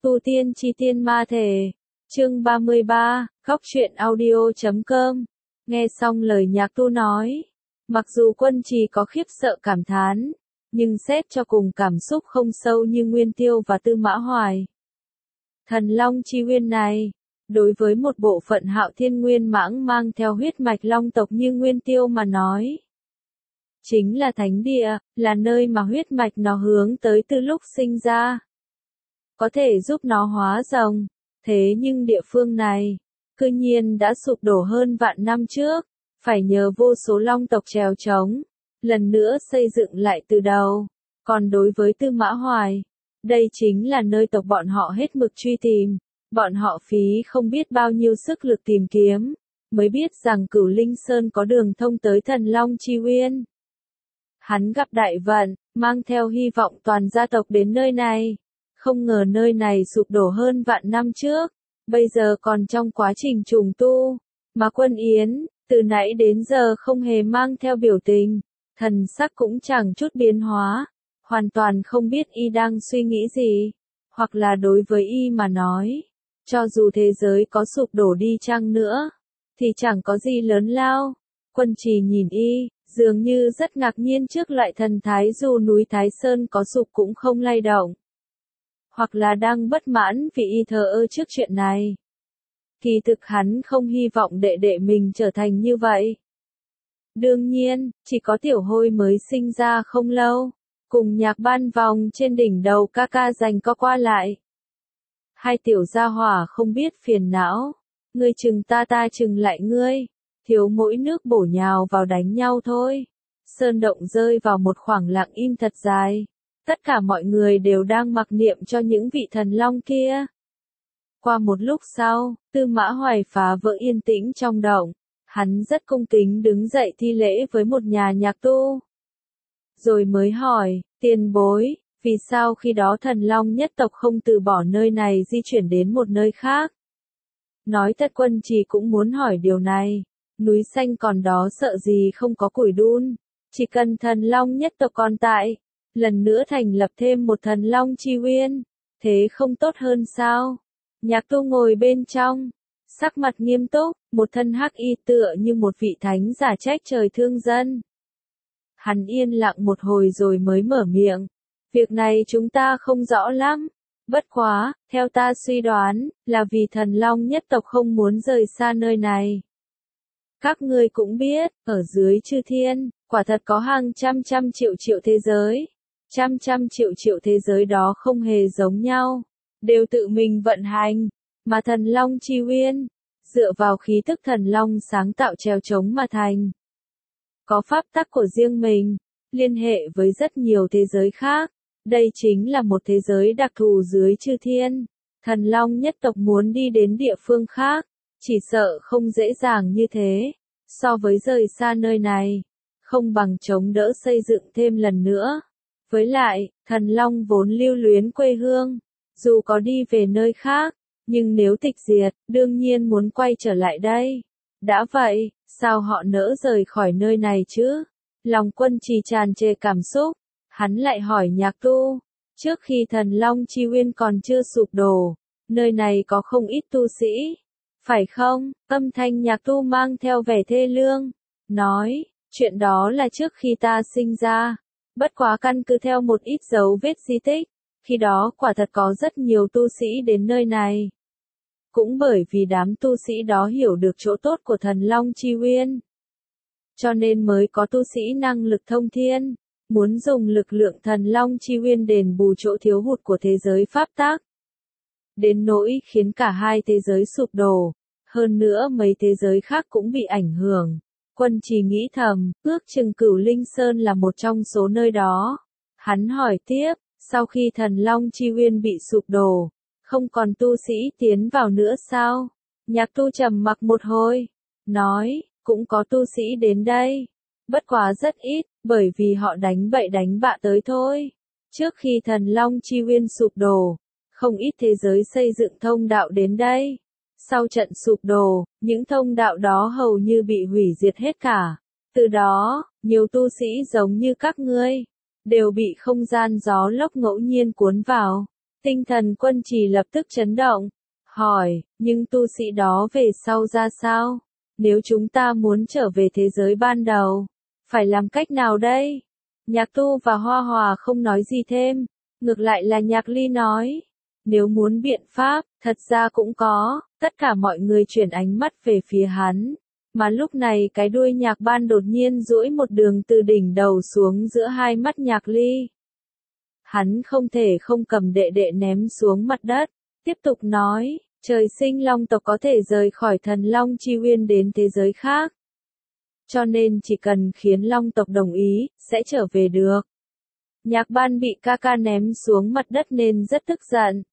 Tu tiên chi tiên ma thể. Chương 33, Góc truyện audio.com. Nghe xong lời Nhạc Tu nói, mặc dù Quân Trì có khiếp sợ cảm thán, nhưng xét cho cùng cảm xúc không sâu như Nguyên Tiêu và Tư Mã Hoài. Thần Long chi uyên này, đối với một bộ phận Hạo Thiên Nguyên Mãng mang theo huyết mạch Long tộc như Nguyên Tiêu mà nói, chính là thánh địa, là nơi mà huyết mạch nó hướng tới từ lúc sinh ra, có thể giúp nó hóa rồng. Thế nhưng địa phương này, cư nhiên đã sụp đổ hơn vạn năm trước, phải nhờ vô số Long tộc trèo trống, lần nữa xây dựng lại từ đầu. Còn đối với Tư Mã Hoài, đây chính là nơi tộc bọn họ hết mực truy tìm, bọn họ phí không biết bao nhiêu sức lực tìm kiếm, mới biết rằng Cửu Linh Sơn có đường thông tới Thần Long chi uyên. Hắn gặp đại vận, mang theo hy vọng toàn gia tộc đến nơi này. Không ngờ nơi này sụp đổ hơn vạn năm trước, bây giờ còn trong quá trình trùng tu, mà Quân Yến, từ nãy đến giờ không hề mang theo biểu tình, thần sắc cũng chẳng chút biến hóa, hoàn toàn không biết y đang suy nghĩ gì, hoặc là đối với y mà nói, cho dù thế giới có sụp đổ đi chăng nữa, thì chẳng có gì lớn lao. Quân Trì nhìn y, dường như rất ngạc nhiên trước loại thần thái dù núi Thái Sơn có sụp cũng không lay động. Hoặc là đang bất mãn vì y thờ ơ trước chuyện này. Kỳ thực hắn không hy vọng đệ đệ mình trở thành như vậy. Đương nhiên, chỉ có Tiểu Hôi mới sinh ra không lâu, cùng Nhạc Ban vòng trên đỉnh đầu ca ca giành co qua lại. Hai tiểu gia hỏa không biết phiền não, ngươi chừng ta ta chừng lại ngươi, thiếu mỗi nước bổ nhào vào đánh nhau thôi. Sơn động rơi vào một khoảng lặng im thật dài. Tất cả mọi người đều đang mặc niệm cho những vị thần long kia. Qua một lúc sau, Tư Mã Hoài phá vỡ yên tĩnh trong động. Hắn rất cung kính đứng dậy thi lễ với một nhà Nhạc Tu. Rồi mới hỏi, tiền bối, vì sao khi đó thần long nhất tộc không từ bỏ nơi này di chuyển đến một nơi khác? Nói thật Quân Trì cũng muốn hỏi điều này. Núi xanh còn đó sợ gì không có củi đun. Chỉ cần thần long nhất tộc còn tại, lần nữa thành lập thêm một thần long chi uyên, thế không tốt hơn sao? Nhạc Tu ngồi bên trong, sắc mặt nghiêm túc, một thân hắc y tựa như một vị thánh giả trách trời thương dân. Hắn yên lặng một hồi rồi mới mở miệng, việc này chúng ta không rõ lắm, bất quá, theo ta suy đoán, là vì thần long nhất tộc không muốn rời xa nơi này. Các ngươi cũng biết, ở dưới chư thiên, quả thật có hàng trăm triệu thế giới. Trăm triệu thế giới đó không hề giống nhau, đều tự mình vận hành, mà thần long chi uyên, dựa vào khí tức thần long sáng tạo trèo trống mà thành. Có pháp tắc của riêng mình, liên hệ với rất nhiều thế giới khác, đây chính là một thế giới đặc thù dưới chư thiên. Thần long nhất tộc muốn đi đến địa phương khác, chỉ sợ không dễ dàng như thế, so với rời xa nơi này, không bằng chống đỡ xây dựng thêm lần nữa. Với lại, thần long vốn lưu luyến quê hương, dù có đi về nơi khác, nhưng nếu tịch diệt, đương nhiên muốn quay trở lại đây. Đã vậy, sao họ nỡ rời khỏi nơi này chứ? Lòng Quân Trì tràn trề cảm xúc, hắn lại hỏi Nhạc Tu, trước khi thần long chi uyên còn chưa sụp đổ, nơi này có không ít tu sĩ, phải không? Âm thanh Nhạc Tu mang theo vẻ thê lương, nói, chuyện đó là trước khi ta sinh ra. Bất quá căn cứ theo một ít dấu vết di tích, khi đó quả thật có rất nhiều tu sĩ đến nơi này. Cũng bởi vì đám tu sĩ đó hiểu được chỗ tốt của thần long chi uyên, cho nên mới có tu sĩ năng lực thông thiên, muốn dùng lực lượng thần long chi uyên đền bù chỗ thiếu hụt của thế giới pháp tắc. Đến nỗi khiến cả hai thế giới sụp đổ, hơn nữa mấy thế giới khác cũng bị ảnh hưởng. Quân Trì nghĩ thầm, ước chừng Cửu Linh Sơn là một trong số nơi đó. Hắn hỏi tiếp, sau khi thần long chi uyên bị sụp đổ, không còn tu sĩ tiến vào nữa sao? Nhạc Tu trầm mặc một hồi, nói, cũng có tu sĩ đến đây. Bất quá rất ít, bởi vì họ đánh bậy đánh bạ tới thôi. Trước khi thần long chi uyên sụp đổ, không ít thế giới xây dựng thông đạo đến đây. Sau trận sụp đổ, những thông đạo đó hầu như bị hủy diệt hết cả. Từ đó, nhiều tu sĩ giống như các ngươi, đều bị không gian gió lốc ngẫu nhiên cuốn vào. Tinh thần Quân Trì lập tức chấn động, hỏi, nhưng tu sĩ đó về sau ra sao? Nếu chúng ta muốn trở về thế giới ban đầu, phải làm cách nào đây? Nhạc Tu và Hoa Hòa không nói gì thêm, ngược lại là Nhạc Ly nói, nếu muốn biện pháp, thật ra cũng có, tất cả mọi người chuyển ánh mắt về phía hắn. Mà lúc này cái đuôi Nhạc Ban đột nhiên duỗi một đường từ đỉnh đầu xuống giữa hai mắt Nhạc Ly. Hắn không thể không cầm đệ đệ ném xuống mặt đất, tiếp tục nói, trời sinh long tộc có thể rời khỏi thần long chi uyên đến thế giới khác. Cho nên chỉ cần khiến long tộc đồng ý, sẽ trở về được. Nhạc Ban bị ca ca ném xuống mặt đất nên rất tức giận.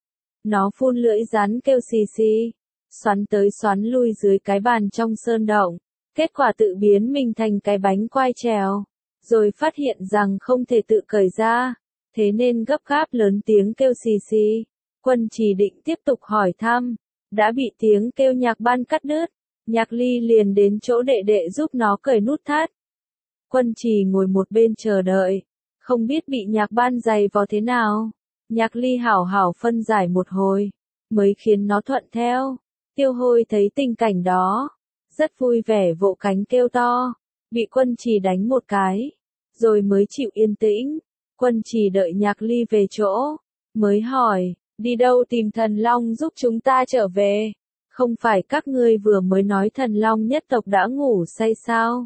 Nó phun lưỡi rắn kêu xì xì, xoắn tới xoắn lui dưới cái bàn trong sơn động, kết quả tự biến mình thành cái bánh quai trèo, rồi phát hiện rằng không thể tự cởi ra, thế nên gấp gáp lớn tiếng kêu xì xì. Quân Trì định tiếp tục hỏi thăm, đã bị tiếng kêu Nhạc Ban cắt đứt, Nhạc Ly liền đến chỗ đệ đệ giúp nó cởi nút thắt. Quân Trì ngồi một bên chờ đợi, không biết bị Nhạc Ban giày vò thế nào. Nhạc Ly hảo hảo phân giải một hồi, mới khiến nó thuận theo. Tiêu Hôi thấy tình cảnh đó, rất vui vẻ vỗ cánh kêu to, bị Quân Trì đánh một cái, rồi mới chịu yên tĩnh. Quân Trì đợi Nhạc Ly về chỗ, mới hỏi, đi đâu tìm thần long giúp chúng ta trở về? Không phải các ngươi vừa mới nói thần long nhất tộc đã ngủ say sao?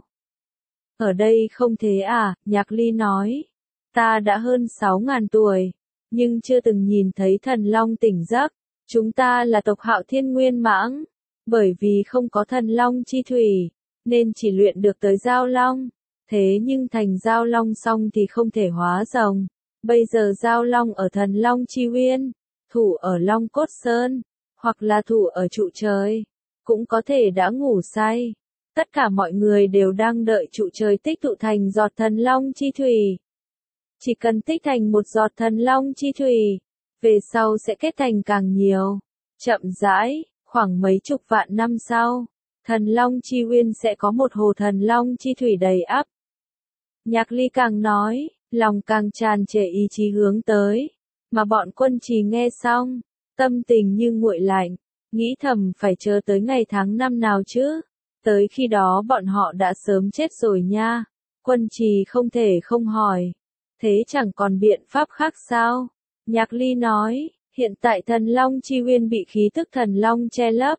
Ở đây không thế à? Nhạc Ly nói, ta đã hơn 6.000 tuổi, nhưng chưa từng nhìn thấy thần long tỉnh giấc. Chúng ta là tộc Hạo Thiên Nguyên Mãng, bởi vì không có thần long chi thủy, nên chỉ luyện được tới giao long. Thế nhưng thành giao long xong thì không thể hóa rồng. Bây giờ giao long ở thần long chi uyên, thủ ở Long Cốt Sơn, hoặc là thủ ở trụ trời, cũng có thể đã ngủ say. Tất cả mọi người đều đang đợi trụ trời tích tụ thành giọt thần long chi thủy. Chỉ cần tích thành một giọt thần long chi thủy, về sau sẽ kết thành càng nhiều. Chậm rãi, khoảng mấy chục vạn năm sau, thần long chi uyên sẽ có một hồ thần long chi thủy đầy ắp. Nhạc Ly càng nói, lòng càng tràn trề ý chí hướng tới, mà bọn Quân Trì nghe xong, tâm tình như nguội lạnh, nghĩ thầm phải chờ tới ngày tháng năm nào chứ, tới khi đó bọn họ đã sớm chết rồi nha. Quân Trì không thể không hỏi, thế chẳng còn biện pháp khác sao? Nhạc Ly nói, hiện tại thần long chi uyên bị khí tức thần long che lấp.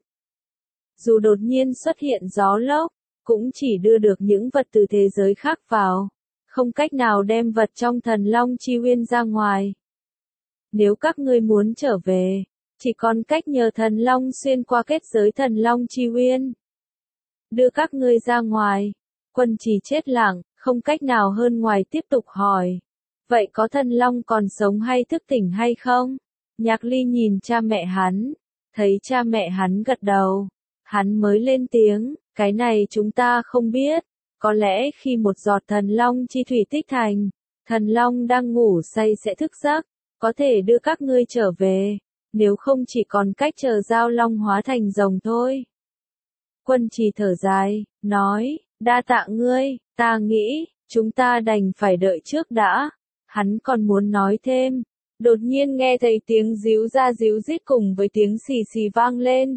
Dù đột nhiên xuất hiện gió lốc, cũng chỉ đưa được những vật từ thế giới khác vào, không cách nào đem vật trong thần long chi uyên ra ngoài. Nếu các ngươi muốn trở về, chỉ còn cách nhờ thần long xuyên qua kết giới thần long chi uyên, đưa các ngươi ra ngoài. Quân Trì chết lặng, không cách nào hơn ngoài tiếp tục hỏi, vậy có thần long còn sống hay thức tỉnh hay không? Nhạc Ly nhìn cha mẹ hắn, thấy cha mẹ hắn gật đầu, hắn mới lên tiếng, cái này chúng ta không biết, có lẽ khi một giọt thần long chi thủy tích thành, thần long đang ngủ say sẽ thức giấc, có thể đưa các ngươi trở về, nếu không chỉ còn cách chờ giao long hóa thành rồng thôi. Quân Trì thở dài, nói, đa tạ ngươi, ta nghĩ, chúng ta đành phải đợi trước đã. Hắn còn muốn nói thêm, đột nhiên nghe thấy tiếng ríu ra ríu rít cùng với tiếng xì xì vang lên.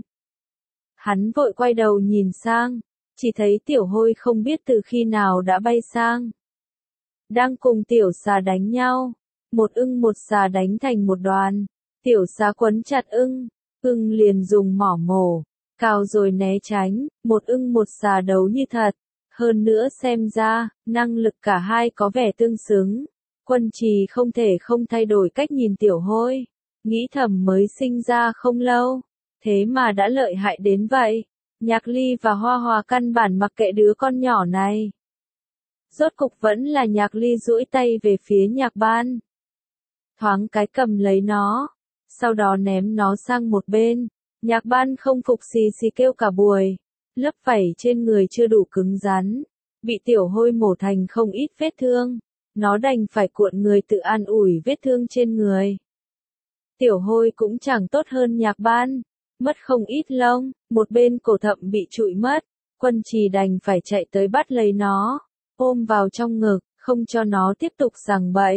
Hắn vội quay đầu nhìn sang, chỉ thấy Tiểu Hôi không biết từ khi nào đã bay sang. Đang cùng Tiểu Xà đánh nhau, một ưng một xà đánh thành một đoàn, Tiểu Xà quấn chặt ưng liền dùng mỏ mổ, cào rồi né tránh, một ưng một xà đấu như thật. Hơn nữa xem ra, năng lực cả hai có vẻ tương xứng. Quân Trì không thể không thay đổi cách nhìn Tiểu Hôi, nghĩ thầm mới sinh ra không lâu, thế mà đã lợi hại đến vậy. Nhạc Ly và Hoa Hòa căn bản mặc kệ đứa con nhỏ này. Rốt cục vẫn là Nhạc Ly duỗi tay về phía Nhạc Ban, thoáng cái cầm lấy nó, sau đó ném nó sang một bên. Nhạc Ban không phục xì xì kêu cả buổi, lớp vảy trên người chưa đủ cứng rắn, bị Tiểu Hôi mổ thành không ít vết thương. Nó đành phải cuộn người tự an ủi vết thương trên người. Tiểu Hôi cũng chẳng tốt hơn Nhạc Ban, mất không ít lông, một bên cổ thậm bị trụi mất. Quân Trì đành phải chạy tới bắt lấy nó, ôm vào trong ngực, không cho nó tiếp tục giằng bậy.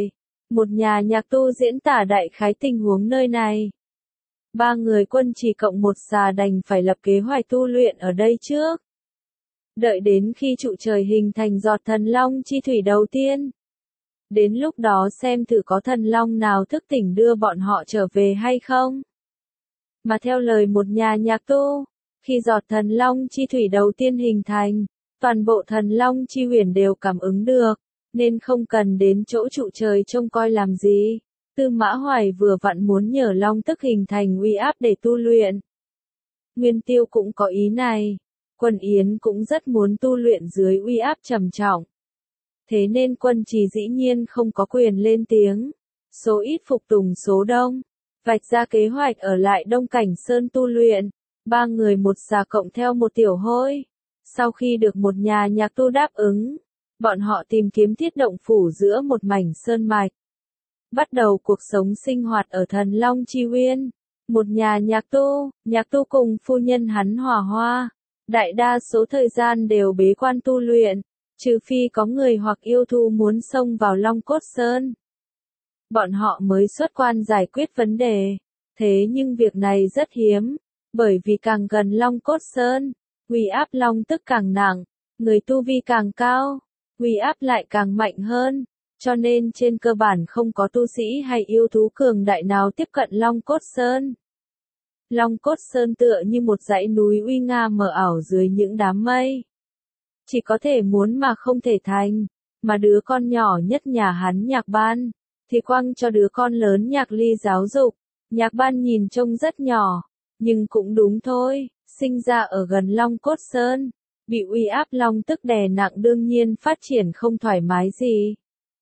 Một nhà nhạc tu diễn tả đại khái tình huống nơi này. Ba người Quân Trì cộng một xà đành phải lập kế hoạch tu luyện ở đây trước. Đợi đến khi trụ trời hình thành giọt thần long chi thủy đầu tiên. Đến lúc đó xem thử có thần long nào thức tỉnh đưa bọn họ trở về hay không. Mà theo lời một nhà nhạc tu, khi giọt thần long chi thủy đầu tiên hình thành, toàn bộ thần long chi huyền đều cảm ứng được, nên không cần đến chỗ trụ trời trông coi làm gì. Tư Mã Hoài vừa vặn muốn nhờ long tức hình thành uy áp để tu luyện. Nguyên Tiêu cũng có ý này. Quân Yến cũng rất muốn tu luyện dưới uy áp trầm trọng. Thế nên Quân Trì dĩ nhiên không có quyền lên tiếng. Số ít phục tùng số đông. Vạch ra kế hoạch ở lại Đông Cảnh Sơn tu luyện. Ba người một già cộng theo một tiểu hôi. Sau khi được một nhà nhạc tu đáp ứng, bọn họ tìm kiếm thiết động phủ giữa một mảnh sơn mạch. Bắt đầu cuộc sống sinh hoạt ở Thần Long Chi Uyên. Một nhà nhạc tu cùng phu nhân hắn Hòa Hoa. Đại đa số thời gian đều bế quan tu luyện, trừ phi có người hoặc yêu thú muốn xông vào Long Cốt Sơn. Bọn họ mới xuất quan giải quyết vấn đề. Thế nhưng việc này rất hiếm, bởi vì càng gần Long Cốt Sơn, uy áp long tức càng nặng, người tu vi càng cao, uy áp lại càng mạnh hơn, cho nên trên cơ bản không có tu sĩ hay yêu thú cường đại nào tiếp cận Long Cốt Sơn. Long Cốt Sơn tựa như một dãy núi uy nga mờ ảo dưới những đám mây. Chỉ có thể muốn mà không thể thành, mà đứa con nhỏ nhất nhà hắn Nhạc Ban, thì quăng cho đứa con lớn Nhạc Ly giáo dục. Nhạc Ban nhìn trông rất nhỏ, nhưng cũng đúng thôi, sinh ra ở gần Long Cốt Sơn, bị uy áp long tức đè nặng đương nhiên phát triển không thoải mái gì.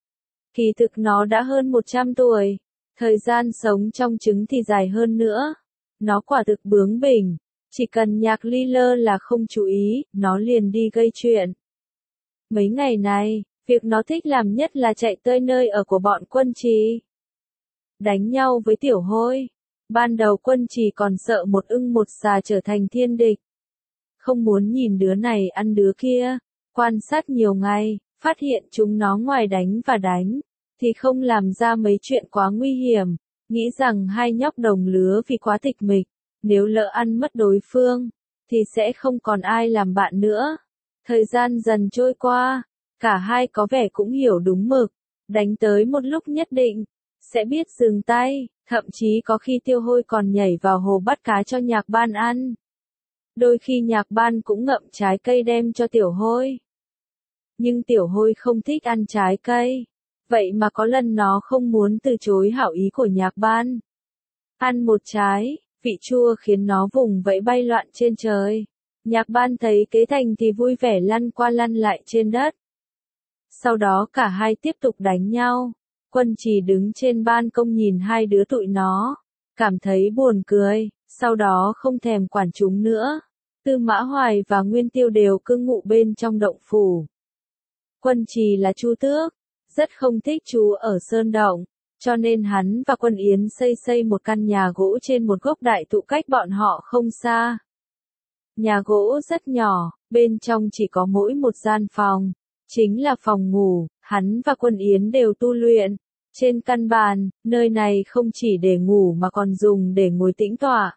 Kỳ thực nó đã hơn 100 tuổi, thời gian sống trong trứng thì dài hơn nữa. Nó quả thực bướng bỉnh, chỉ cần Nhạc Ly lơ là không chú ý, nó liền đi gây chuyện. Mấy ngày này, việc nó thích làm nhất là chạy tới nơi ở của bọn Quân Trì. Đánh nhau với tiểu hôi. Ban đầu Quân Trì còn sợ một ưng một xà trở thành thiên địch. Không muốn nhìn đứa này ăn đứa kia. Quan sát nhiều ngày, phát hiện chúng nó ngoài đánh và đánh, thì không làm ra mấy chuyện quá nguy hiểm. Nghĩ rằng hai nhóc đồng lứa vì quá tịch mịch, nếu lỡ ăn mất đối phương, thì sẽ không còn ai làm bạn nữa. Thời gian dần trôi qua, cả hai có vẻ cũng hiểu đúng mực, đánh tới một lúc nhất định, sẽ biết dừng tay, thậm chí có khi Tiêu Hôi còn nhảy vào hồ bắt cá cho Nhạc Ban ăn. Đôi khi Nhạc Ban cũng ngậm trái cây đem cho Tiểu Hôi. Nhưng Tiểu Hôi không thích ăn trái cây. Vậy mà có lần nó không muốn từ chối hảo ý của Nhạc Ban. Ăn một trái, vị chua khiến nó vùng vẫy bay loạn trên trời. Nhạc Ban thấy kế thành thì vui vẻ lăn qua lăn lại trên đất. Sau đó cả hai tiếp tục đánh nhau. Quân Trì đứng trên ban công nhìn hai đứa tụi nó, cảm thấy buồn cười, sau đó không thèm quản chúng nữa. Tư Mã Hoài và Nguyên Tiêu đều cư ngụ bên trong động phủ. Quân Trì là Chu Tước, rất không thích trú ở sơn động, cho nên hắn và Quân Yến xây một căn nhà gỗ trên một gốc đại thụ cách bọn họ không xa. Nhà gỗ rất nhỏ, bên trong chỉ có mỗi một gian phòng, chính là phòng ngủ. Hắn và Quân Yến đều tu luyện. Trên căn bàn, nơi này không chỉ để ngủ mà còn dùng để ngồi tĩnh tọa.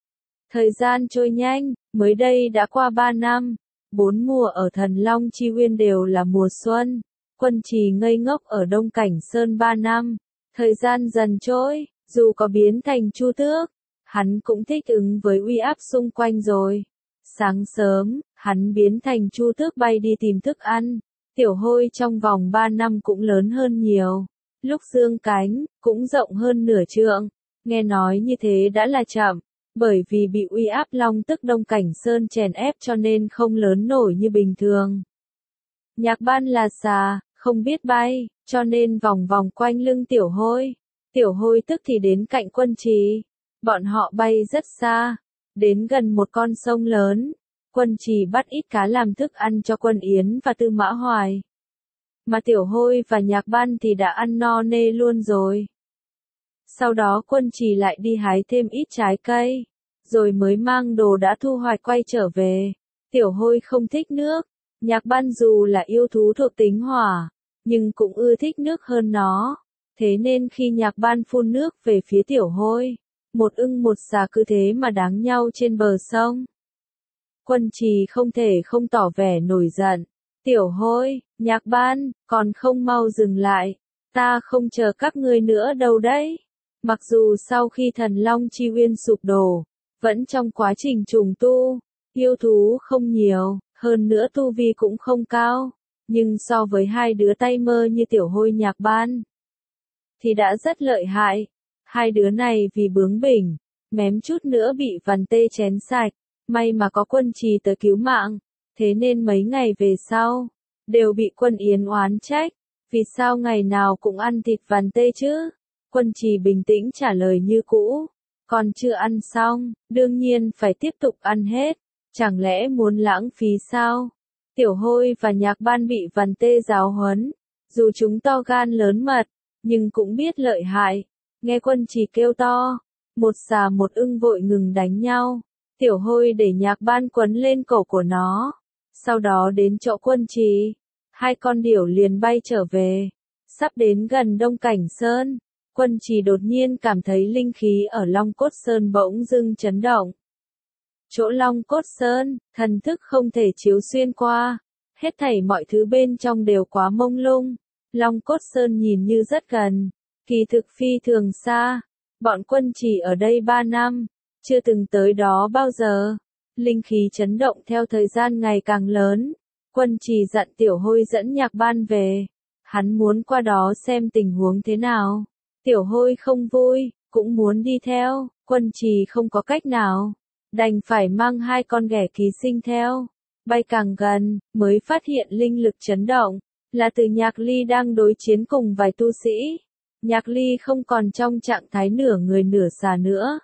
Thời gian trôi nhanh, mới đây đã qua 3 năm. 4 mùa ở Thần Long Chi Uyên đều là mùa xuân. Quân Trì ngây ngốc ở Đông Cảnh Sơn 3 năm. Thời gian dần trôi, dù có biến thành Chu Tước, hắn cũng thích ứng với uy áp xung quanh rồi. Sáng sớm, hắn biến thành Chu Tước bay đi tìm thức ăn. Tiểu Hôi trong vòng 3 năm cũng lớn hơn nhiều. Lúc dương cánh, cũng rộng hơn nửa trượng. Nghe nói như thế đã là chậm, bởi vì bị uy áp long tức Đông Cảnh Sơn chèn ép cho nên không lớn nổi như bình thường. Nhạc Ban là xà, không biết bay, cho nên vòng vòng quanh lưng Tiểu Hôi. Tiểu Hôi tức thì đến cạnh Quân Trì. Bọn họ bay rất xa, đến gần một con sông lớn. Quân Trì bắt ít cá làm thức ăn cho Quân Yến và Tư Mã Hoài. Mà Tiểu Hôi và Nhạc Ban thì đã ăn no nê luôn rồi. Sau đó Quân Trì lại đi hái thêm ít trái cây, rồi mới mang đồ đã thu hoạch quay trở về. Tiểu Hôi không thích nước. Nhạc Ban dù là yêu thú thuộc tính hỏa, nhưng cũng ưa thích nước hơn nó. Thế nên khi Nhạc Ban phun nước về phía Tiểu Hôi, một ưng một xà cứ thế mà đáng nhau trên bờ sông. Quân Trì không thể không tỏ vẻ nổi giận. Tiểu Hôi, Nhạc Ban, còn không mau dừng lại, ta không chờ các ngươi nữa đâu đấy. Mặc dù sau khi Thần Long Chi Uyên sụp đổ, vẫn trong quá trình trùng tu, yêu thú không nhiều, hơn nữa tu vi cũng không cao, nhưng so với hai đứa tay mơ như Tiểu Hôi Nhạc Ban, thì đã rất lợi hại. Hai đứa này vì bướng bỉnh, mém chút nữa bị Văn Tê chén sạch, may mà có Quân Trì tới cứu mạng, thế nên mấy ngày về sau, đều bị Quân Yến oán trách, vì sao ngày nào cũng ăn thịt Văn Tê chứ? Quân Trì bình tĩnh trả lời như cũ, còn chưa ăn xong, đương nhiên phải tiếp tục ăn hết, chẳng lẽ muốn lãng phí sao? Tiểu Hôi và Nhạc Ban bị Văn Tê giáo huấn, dù chúng to gan lớn mật, nhưng cũng biết lợi hại. Nghe Quân Trì kêu to, một xà một ưng vội ngừng đánh nhau. Tiểu Hôi để Nhạc Ban quấn lên cổ của nó, sau đó đến chỗ Quân Trì. Hai con điểu liền bay trở về. Sắp đến gần Đông Cảnh Sơn, Quân Trì đột nhiên cảm thấy linh khí ở Long Cốt Sơn bỗng dưng chấn động. Chỗ Long Cốt Sơn, thần thức không thể chiếu xuyên qua, hết thảy mọi thứ bên trong đều quá mông lung. Long Cốt Sơn nhìn như rất gần, kỳ thực phi thường xa. Bọn Quân Trì ở đây 3 năm, chưa từng tới đó bao giờ. Linh khí chấn động theo thời gian ngày càng lớn. Quân Trì dặn Tiểu Hôi dẫn Nhạc Ban về. Hắn muốn qua đó xem tình huống thế nào. Tiểu Hôi không vui, cũng muốn đi theo. Quân Trì không có cách nào, đành phải mang hai con ghẻ ký sinh theo. Bay càng gần, mới phát hiện linh lực chấn động, là từ Nhạc Ly đang đối chiến cùng vài tu sĩ. Nhạc Ly không còn trong trạng thái nửa người nửa xà nữa,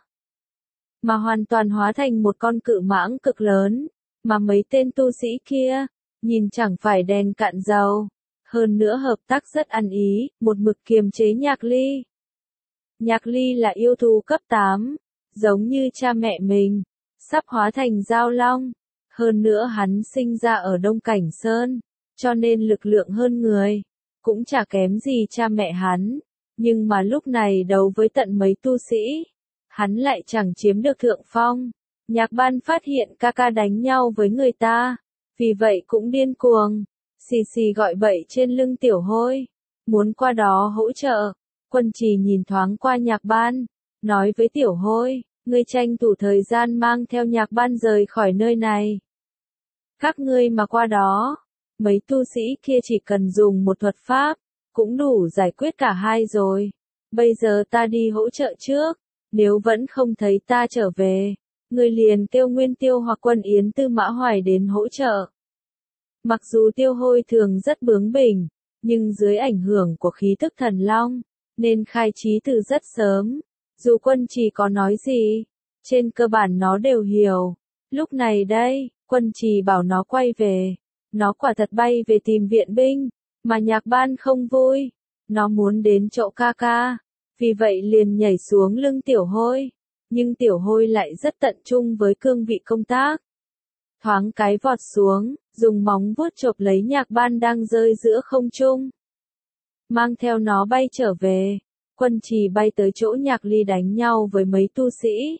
mà hoàn toàn hóa thành một con cự mãng cực lớn, mà mấy tên tu sĩ kia, nhìn chẳng phải đèn cạn dầu, hơn nữa hợp tác rất ăn ý, một mực kiềm chế Nhạc Ly. Nhạc Ly là yêu thú cấp 8, giống như cha mẹ mình, sắp hóa thành giao long, hơn nữa hắn sinh ra ở Đông Cảnh Sơn, cho nên lực lượng hơn người, cũng chả kém gì cha mẹ hắn. Nhưng mà lúc này đấu với tận mấy tu sĩ, hắn lại chẳng chiếm được thượng phong. Nhạc Ban phát hiện ca ca đánh nhau với người ta, vì vậy cũng điên cuồng, xì xì gọi bậy trên lưng Tiểu Hôi, muốn qua đó hỗ trợ. Quân Trì nhìn thoáng qua Nhạc Ban, nói với Tiểu Hôi, ngươi tranh thủ thời gian mang theo Nhạc Ban rời khỏi nơi này. Các ngươi mà qua đó, mấy tu sĩ kia chỉ cần dùng một thuật pháp, cũng đủ giải quyết cả hai rồi. Bây giờ ta đi hỗ trợ trước, nếu vẫn không thấy ta trở về, người liền kêu Nguyên Tiêu hoặc Quân Yến Tư Mã Hoài đến hỗ trợ. Mặc dù Tiêu Hôi thường rất bướng bỉnh, nhưng dưới ảnh hưởng của khí tức thần long, nên khai trí từ rất sớm. Dù Quân Trì có nói gì, trên cơ bản nó đều hiểu. Lúc này đây, Quân Trì bảo nó quay về. Nó quả thật bay về tìm viện binh, mà Nhạc Ban không vui. Nó muốn đến chỗ ca ca, vì vậy liền nhảy xuống lưng Tiểu Hôi. Nhưng Tiểu Hôi lại rất tận trung với cương vị công tác. Thoáng cái vọt xuống, dùng móng vuốt chộp lấy Nhạc Ban đang rơi giữa không trung, mang theo nó bay trở về. Quân Trì bay tới chỗ Nhạc Ly đánh nhau với mấy tu sĩ.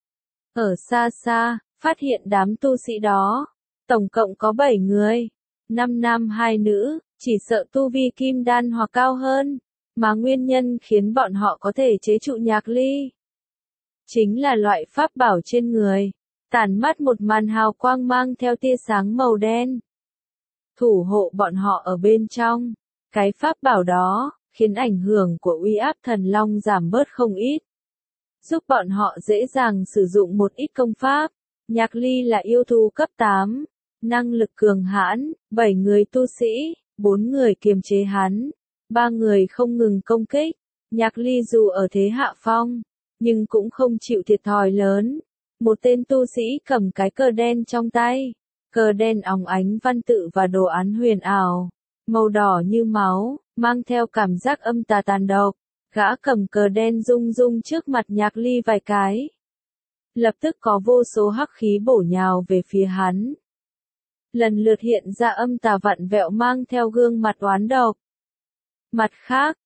Ở xa xa, phát hiện đám tu sĩ đó, tổng cộng có 7 người, 5 nam 2 nữ, chỉ sợ tu vi kim đan hoặc cao hơn, mà nguyên nhân khiến bọn họ có thể chế trụ Nhạc Ly chính là loại pháp bảo trên người, tản mắt một màn hào quang mang theo tia sáng màu đen, thủ hộ bọn họ ở bên trong. Cái pháp bảo đó khiến ảnh hưởng của uy áp thần long giảm bớt không ít, giúp bọn họ dễ dàng sử dụng một ít công pháp. Nhạc Ly là yêu thú cấp 8, năng lực cường hãn, 7 người tu sĩ, 4 người kiềm chế hắn, 3 người không ngừng công kích. Nhạc Ly dù ở thế hạ phong, nhưng cũng không chịu thiệt thòi lớn. Một tên tu sĩ cầm cái cờ đen trong tay, cờ đen óng ánh văn tự và đồ án huyền ảo, màu đỏ như máu, mang theo cảm giác âm tà tàn độc. Gã cầm cờ đen rung rung trước mặt Nhạc Ly vài cái. Lập tức có vô số hắc khí bổ nhào về phía hắn. Lần lượt hiện ra âm tà vặn vẹo mang theo gương mặt oán độc. Mặt khác,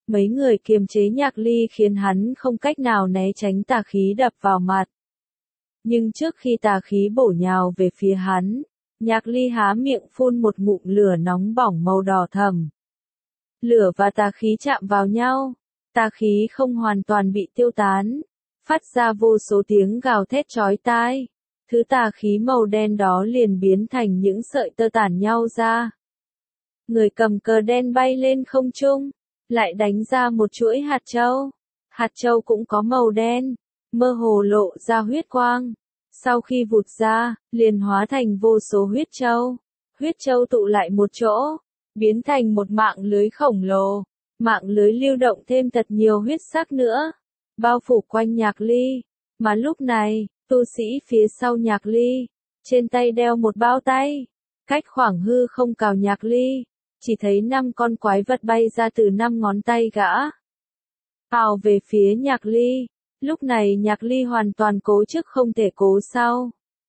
Mấy người kiềm chế Nhạc Ly khiến hắn không cách nào né tránh tà khí đập vào mặt. Nhưng trước khi tà khí bổ nhào về phía hắn, Nhạc Ly há miệng phun một ngụm lửa nóng bỏng màu đỏ thẫm. Lửa và tà khí chạm vào nhau, tà khí không hoàn toàn bị tiêu tán, phát ra vô số tiếng gào thét chói tai. Thứ tà khí màu đen đó liền biến thành những sợi tơ tản nhau ra. Người cầm cờ đen bay lên không trung, lại đánh ra một chuỗi hạt châu. Hạt châu cũng có màu đen, mơ hồ lộ ra huyết quang. Sau khi vụt ra, liền hóa thành vô số huyết châu. Huyết châu tụ lại một chỗ, biến thành một mạng lưới khổng lồ. Mạng lưới lưu động thêm thật nhiều huyết sắc nữa, bao phủ quanh Nhạc Ly. Mà lúc này, tu sĩ phía sau Nhạc Ly, trên tay đeo một bao tay, cách khoảng hư không cào Nhạc Ly, chỉ thấy 5 con quái vật bay ra từ 5 ngón tay gã. Ào về phía Nhạc Ly, lúc này Nhạc Ly hoàn toàn cố trước không thể cố sau.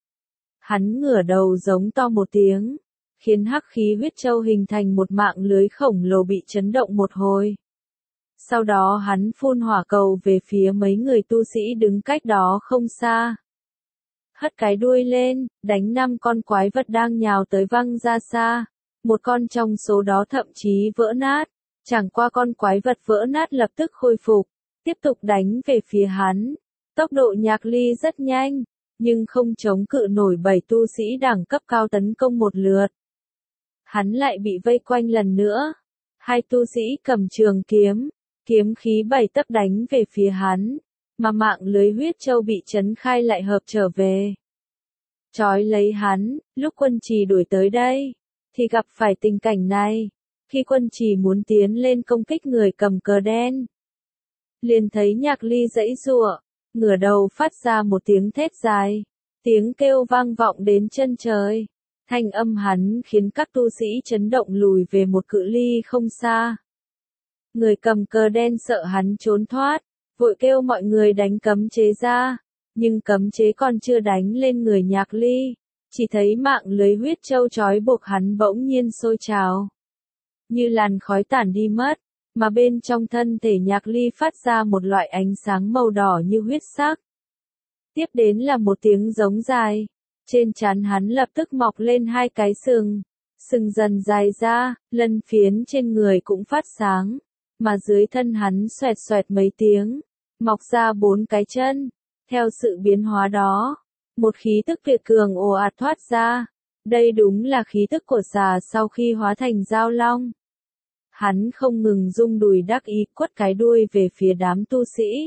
Hắn ngửa đầu giống to một tiếng, khiến hắc khí huyết châu hình thành một mạng lưới khổng lồ bị chấn động một hồi. Sau đó hắn phun hỏa cầu về phía mấy người tu sĩ đứng cách đó không xa. Hất cái đuôi lên, đánh 5 con quái vật đang nhào tới văng ra xa. Một con trong số đó thậm chí vỡ nát. Chẳng qua con quái vật vỡ nát lập tức khôi phục, tiếp tục đánh về phía hắn. Tốc độ Nhạc Ly rất nhanh, nhưng không chống cự nổi 7 tu sĩ đẳng cấp cao tấn công một lượt. Hắn lại bị vây quanh lần nữa. 2 tu sĩ cầm trường kiếm, kiếm khí 7 tấc đánh về phía hắn, mà mạng lưới huyết châu bị chấn khai lại hợp trở về. Trói lấy hắn, lúc quân trì đuổi tới đây, thì gặp phải tình cảnh này. Khi quân trì muốn tiến lên công kích người cầm cờ đen, liền thấy Nhạc Ly giãy giụa, ngửa đầu phát ra một tiếng thét dài, tiếng kêu vang vọng đến chân trời. Thanh âm hắn khiến các tu sĩ chấn động lùi về một cự ly không xa. Người cầm cờ đen sợ hắn trốn thoát, vội kêu mọi người đánh cấm chế ra, nhưng cấm chế còn chưa đánh lên người Nhạc Ly, chỉ thấy mạng lưới huyết châu trói buộc hắn bỗng nhiên sôi trào, như làn khói tản đi mất, mà bên trong thân thể Nhạc Ly phát ra một loại ánh sáng màu đỏ như huyết sắc. Tiếp đến là một tiếng giống dài, trên trán hắn lập tức mọc lên 2 cái sừng, sừng dần dài ra, lân phiến trên người cũng phát sáng, mà dưới thân hắn xoẹt xoẹt mấy tiếng, mọc ra 4 cái chân. Theo sự biến hóa đó, một khí tức tuyệt cường ồ ạt thoát ra. Đây đúng là khí tức của xà sau khi hóa thành dao long. Hắn không ngừng rung đùi đắc ý quất cái đuôi về phía đám tu sĩ.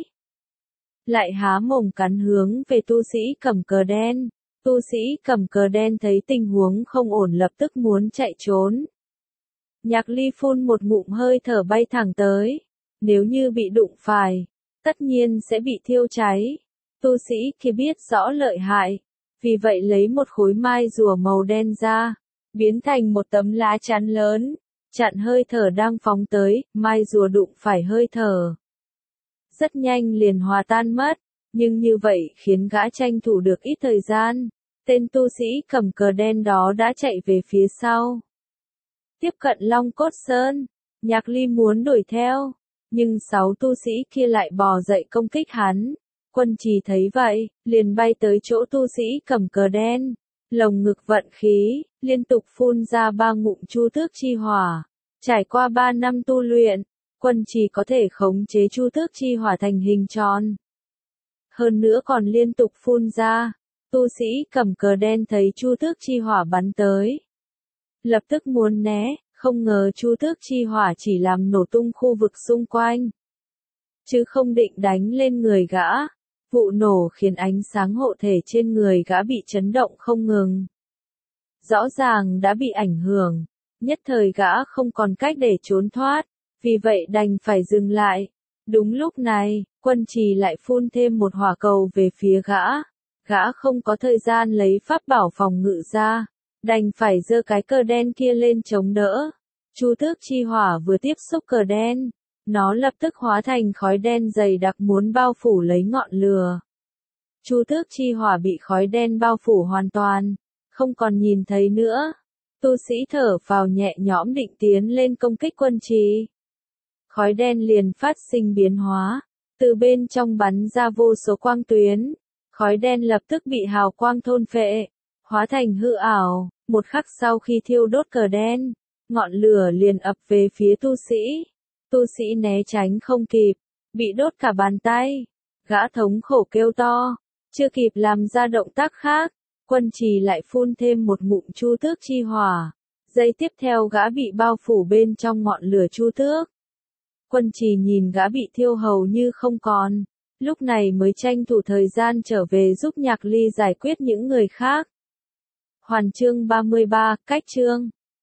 Lại há mồm cắn hướng về tu sĩ cầm cờ đen. Tu sĩ cầm cờ đen thấy tình huống không ổn lập tức muốn chạy trốn. Nhạc Ly phun một ngụm hơi thở bay thẳng tới. Nếu như bị đụng phải, tất nhiên sẽ bị thiêu cháy. Tu sĩ kia biết rõ lợi hại, vì vậy lấy một khối mai rùa màu đen ra, biến thành một tấm lá chắn lớn, chặn hơi thở đang phóng tới. Mai rùa đụng phải hơi thở, rất nhanh liền hòa tan mất, nhưng như vậy khiến gã tranh thủ được ít thời gian. Tên tu sĩ cầm cờ đen đó đã chạy về phía sau, tiếp cận Long Cốt Sơn. Nhạc Ly muốn đuổi theo, nhưng 6 tu sĩ kia lại bò dậy công kích hắn. Quân trì thấy vậy, liền bay tới chỗ tu sĩ cầm cờ đen, lồng ngực vận khí, liên tục phun ra 3 ngụm chu tước chi hỏa. Trải qua 3 năm tu luyện, quân trì có thể khống chế chu tước chi hỏa thành hình tròn. Hơn nữa còn liên tục phun ra. Tu sĩ cầm cờ đen thấy chu tước chi hỏa bắn tới, lập tức muốn né, không ngờ chu tước chi hỏa chỉ làm nổ tung khu vực xung quanh, chứ không định đánh lên người gã. Vụ nổ khiến ánh sáng hộ thể trên người gã bị chấn động không ngừng. Rõ ràng đã bị ảnh hưởng, nhất thời gã không còn cách để trốn thoát, vì vậy đành phải dừng lại. Đúng lúc này, quân trì lại phun thêm một hỏa cầu về phía gã. Gã không có thời gian lấy pháp bảo phòng ngự ra, đành phải giơ cái cờ đen kia lên chống đỡ. Chu tước chi hỏa vừa tiếp xúc cờ đen, nó lập tức hóa thành khói đen dày đặc muốn bao phủ lấy ngọn lửa. Chu tước chi hỏa bị khói đen bao phủ hoàn toàn, không còn nhìn thấy nữa. Tu sĩ thở phào nhẹ nhõm định tiến lên công kích quân trì. khói đen liền phát sinh biến hóa, từ bên trong bắn ra vô số quang tuyến, khói đen lập tức bị hào quang thôn phệ, hóa thành hư ảo, một khắc sau khi thiêu đốt cờ đen, ngọn lửa liền ập về phía tu sĩ né tránh không kịp, bị đốt cả bàn tay, gã thống khổ kêu to, chưa kịp làm ra động tác khác, Quân Trì lại phun thêm một ngụm chu tước chi hỏa, giây tiếp theo gã bị bao phủ bên trong ngọn lửa chu tước. Quân Trì nhìn gã bị thiêu hầu như không còn, lúc này mới tranh thủ thời gian trở về giúp Nhạc Ly giải quyết những người khác. Hoàn chương 33, cách chương